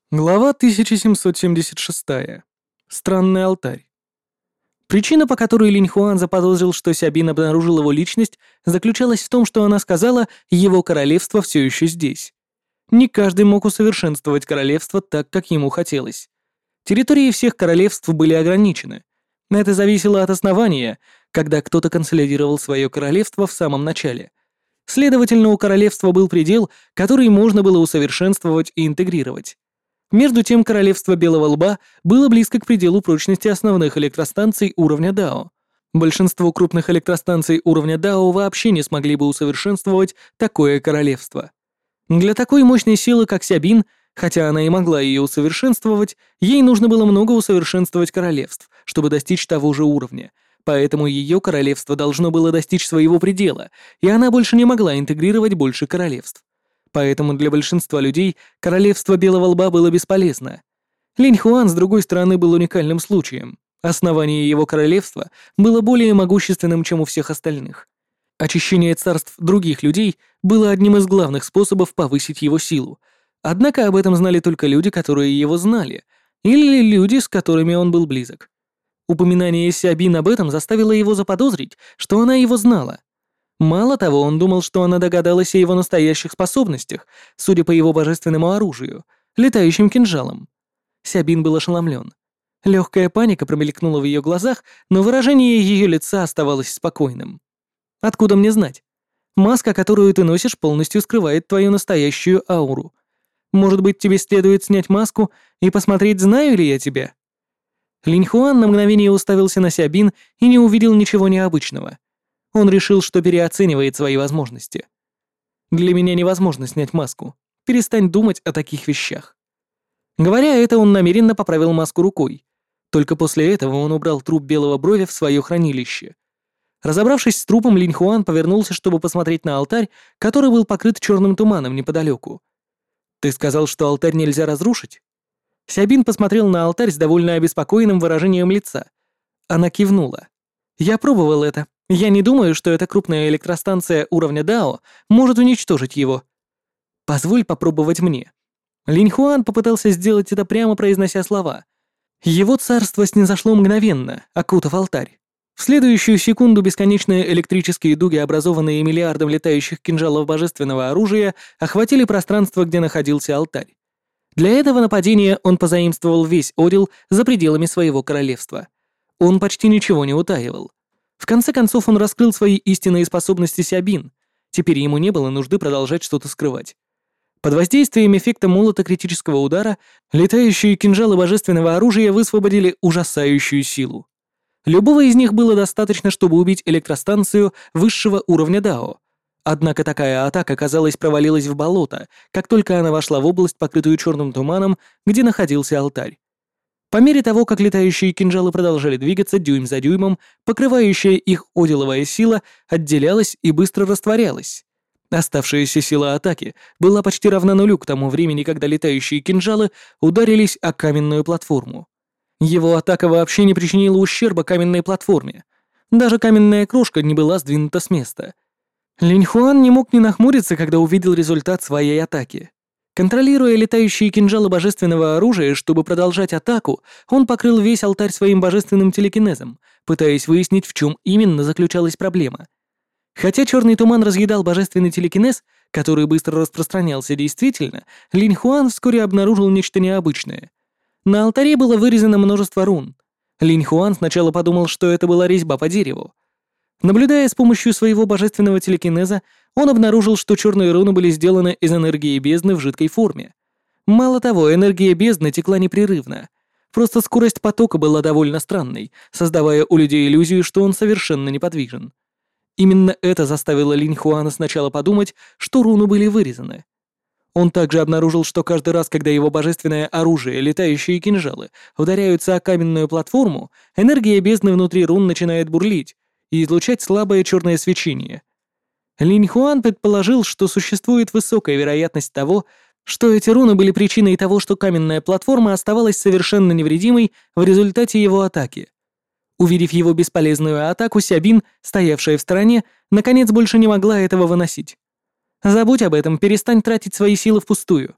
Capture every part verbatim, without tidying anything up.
Глава тысяча семьсот семьдесят шесть. Странный алтарь. Причина, по которой Линь Хуан заподозрил, что Сябин обнаружил его личность, заключалась в том, что она сказала, его королевство все еще здесь. Не каждый мог усовершенствовать королевство так, как ему хотелось. Территории всех королевств были ограничены. Это зависело от основания, когда кто-то консолидировал свое королевство в самом начале. Следовательно, у королевства был предел, который можно было усовершенствовать и интегрировать. Между тем, королевство Белого Лба было близко к пределу прочности основных электростанций уровня Дао. Большинство крупных электростанций уровня Дао вообще не смогли бы усовершенствовать такое королевство. Для такой мощной силы, как Сябин, хотя она и могла ее усовершенствовать, ей нужно было много усовершенствовать королевств, чтобы достичь того же уровня, поэтому ее королевство должно было достичь своего предела, и она больше не могла интегрировать больше королевств. Поэтому для большинства людей королевство Белого Лба было бесполезно. Линь Хуан, с другой стороны, был уникальным случаем. Основание его королевства было более могущественным, чем у всех остальных. Очищение царств других людей было одним из главных способов повысить его силу. Однако об этом знали только люди, которые его знали, или люди, с которыми он был близок. Упоминание Сябин об этом заставило его заподозрить, что она его знала. Мало того, он думал, что она догадалась о его настоящих способностях, судя по его божественному оружию, летающим кинжалам. Сябин был ошеломлен. Легкая паника промелькнула в ее глазах, но выражение ее лица оставалось спокойным. «Откуда мне знать? Маска, которую ты носишь, полностью скрывает твою настоящую ауру. Может быть, тебе следует снять маску и посмотреть, знаю ли я тебя?» Линь Хуан на мгновение уставился на Сябин и не увидел ничего необычного. Он решил, что переоценивает свои возможности. «Для меня невозможно снять маску. Перестань думать о таких вещах». Говоря это, он намеренно поправил маску рукой. Только после этого он убрал труп белого брови в свое хранилище. Разобравшись с трупом, Линь Хуан повернулся, чтобы посмотреть на алтарь, который был покрыт черным туманом неподалеку. «Ты сказал, что алтарь нельзя разрушить?» Сябин посмотрел на алтарь с довольно обеспокоенным выражением лица. Она кивнула. «Я пробовал это. Я не думаю, что эта крупная электростанция уровня Дао может уничтожить его. Позволь попробовать мне». Линь Хуан попытался сделать это, прямо произнося слова. Его царство снизошло мгновенно, окутав алтарь. В следующую секунду бесконечные электрические дуги, образованные миллиардом летающих кинжалов божественного оружия, охватили пространство, где находился алтарь. Для этого нападения он позаимствовал весь Одил за пределами своего королевства. Он почти ничего не утаивал. В конце концов, он раскрыл свои истинные способности Сябин. Теперь ему не было нужды продолжать что-то скрывать. Под воздействием эффекта молота критического удара летающие кинжалы божественного оружия высвободили ужасающую силу. Любого из них было достаточно, чтобы убить электростанцию высшего уровня Дао. Однако такая атака, казалось, провалилась в болото, как только она вошла в область, покрытую черным туманом, где находился алтарь. По мере того, как летающие кинжалы продолжали двигаться дюйм за дюймом, покрывающая их одиловая сила отделялась и быстро растворялась. Оставшаяся сила атаки была почти равна нулю к тому времени, когда летающие кинжалы ударились о каменную платформу. Его атака вообще не причинила ущерба каменной платформе. Даже каменная крошка не была сдвинута с места. Линь Хуан не мог не нахмуриться, когда увидел результат своей атаки. Контролируя летающие кинжалы божественного оружия, чтобы продолжать атаку, он покрыл весь алтарь своим божественным телекинезом, пытаясь выяснить, в чем именно заключалась проблема. Хотя черный туман разъедал божественный телекинез, который быстро распространялся действительно, Линь Хуан вскоре обнаружил нечто необычное. На алтаре было вырезано множество рун. Линь Хуан сначала подумал, что это была резьба по дереву. Наблюдая с помощью своего божественного телекинеза, он обнаружил, что черные руны были сделаны из энергии бездны в жидкой форме. Мало того, энергия бездны текла непрерывно. Просто скорость потока была довольно странной, создавая у людей иллюзию, что он совершенно неподвижен. Именно это заставило Линь Хуана сначала подумать, что руны были вырезаны. Он также обнаружил, что каждый раз, когда его божественное оружие, летающие кинжалы, ударяются о каменную платформу, энергия бездны внутри рун начинает бурлить и излучать слабое черное свечение. Линь Хуан предположил, что существует высокая вероятность того, что эти руны были причиной того, что каменная платформа оставалась совершенно невредимой в результате его атаки. Увидев его бесполезную атаку, Сябин, стоявшая в стороне, наконец больше не могла этого выносить. «Забудь об этом, перестань тратить свои силы впустую.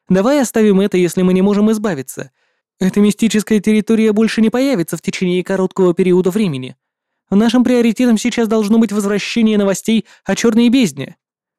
Давай оставим это, если мы не можем избавиться. Эта мистическая территория больше не появится в течение короткого периода времени. Нашим приоритетом сейчас должно быть возвращение новостей о черной бездне».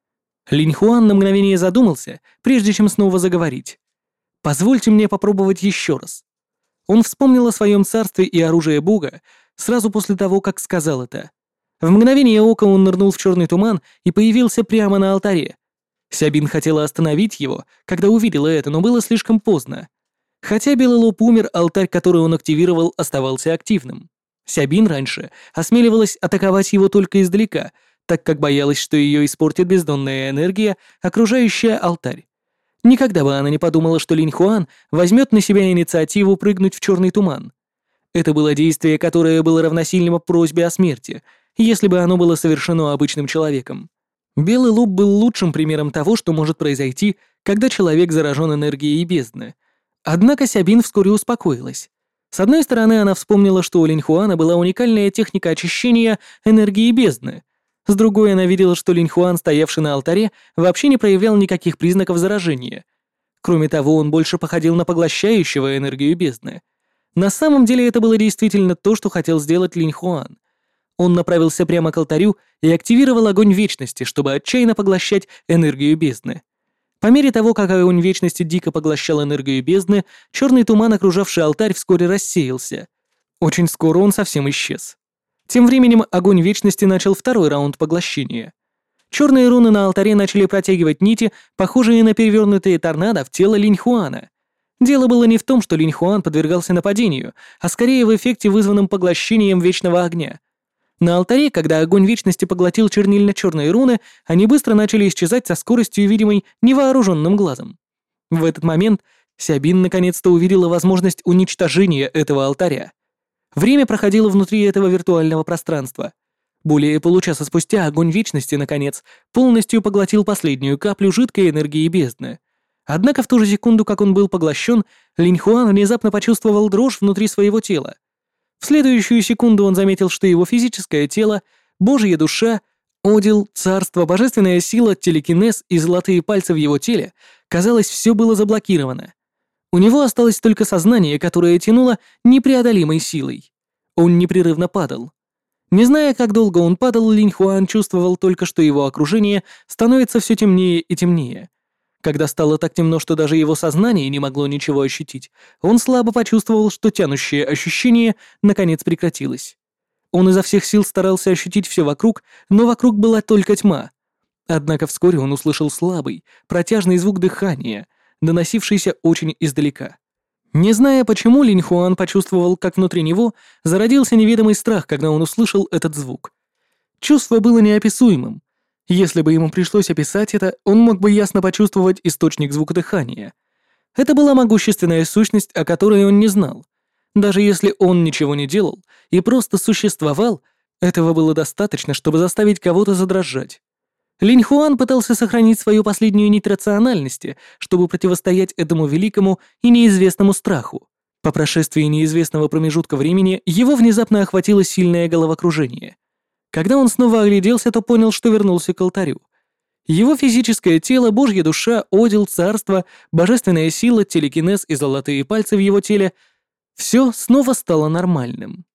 Линь Хуан на мгновение задумался, прежде чем снова заговорить. «Позвольте мне попробовать еще раз». Он вспомнил о своем царстве и оружии Бога сразу после того, как сказал это. В мгновение ока он нырнул в черный туман и появился прямо на алтаре. Сябин хотела остановить его, когда увидела это, но было слишком поздно. Хотя Белый Лоб умер, алтарь, который он активировал, оставался активным. Сябин раньше осмеливалась атаковать его только издалека, так как боялась, что ее испортит бездонная энергия, окружающая алтарь. Никогда бы она не подумала, что Линь Хуан возьмет на себя инициативу прыгнуть в черный туман. Это было действие, которое было равносильно просьбе о смерти, если бы оно было совершено обычным человеком. Белый Лоб был лучшим примером того, что может произойти, когда человек заражен энергией бездны. Однако Сябин вскоре успокоилась. С одной стороны, она вспомнила, что у Линь Хуана была уникальная техника очищения энергии бездны. С другой, она видела, что Линь Хуан, стоявший на алтаре, вообще не проявлял никаких признаков заражения. Кроме того, он больше походил на поглощающего энергию бездны. На самом деле это было действительно то, что хотел сделать Линь Хуан. Он направился прямо к алтарю и активировал огонь вечности, чтобы отчаянно поглощать энергию бездны. По мере того, как огонь вечности дико поглощал энергию бездны, черный туман, окружавший алтарь, вскоре рассеялся. Очень скоро он совсем исчез. Тем временем огонь вечности начал второй раунд поглощения. Черные руны на алтаре начали протягивать нити, похожие на перевернутые торнадо в тело Линь Хуана. Дело было не в том, что Линь Хуан подвергался нападению, а скорее в эффекте, вызванном поглощением вечного огня. На алтаре, когда огонь вечности поглотил чернильно-черные руны, они быстро начали исчезать со скоростью, видимой невооруженным глазом. В этот момент Сябин наконец-то увидела возможность уничтожения этого алтаря. Время проходило внутри этого виртуального пространства. Более получаса спустя огонь вечности, наконец, полностью поглотил последнюю каплю жидкой энергии бездны. Однако в ту же секунду, как он был поглощен, Линь Хуан внезапно почувствовал дрожь внутри своего тела. В следующую секунду он заметил, что его физическое тело, Божья душа, Одил, царство, божественная сила, телекинез и золотые пальцы в его теле, казалось, все было заблокировано. У него осталось только сознание, которое тянуло непреодолимой силой. Он непрерывно падал. Не зная, как долго он падал, Линь Хуан чувствовал только, что его окружение становится все темнее и темнее. Когда стало так темно, что даже его сознание не могло ничего ощутить, он слабо почувствовал, что тянущее ощущение наконец прекратилось. Он изо всех сил старался ощутить все вокруг, но вокруг была только тьма. Однако вскоре он услышал слабый, протяжный звук дыхания, доносившийся очень издалека. Не зная почему, Линь Хуан почувствовал, как внутри него зародился неведомый страх, когда он услышал этот звук. Чувство было неописуемым. Если бы ему пришлось описать это, он мог бы ясно почувствовать источник звука дыхания. Это была могущественная сущность, о которой он не знал. Даже если он ничего не делал и просто существовал, этого было достаточно, чтобы заставить кого-то задрожать. Линь Хуан пытался сохранить свою последнюю нить рациональности, чтобы противостоять этому великому и неизвестному страху. По прошествии неизвестного промежутка времени его внезапно охватило сильное головокружение. Когда он снова огляделся, то понял, что вернулся к алтарю. Его физическое тело, Божья душа, Одил, царство, божественная сила, телекинез и золотые пальцы в его теле — все снова стало нормальным.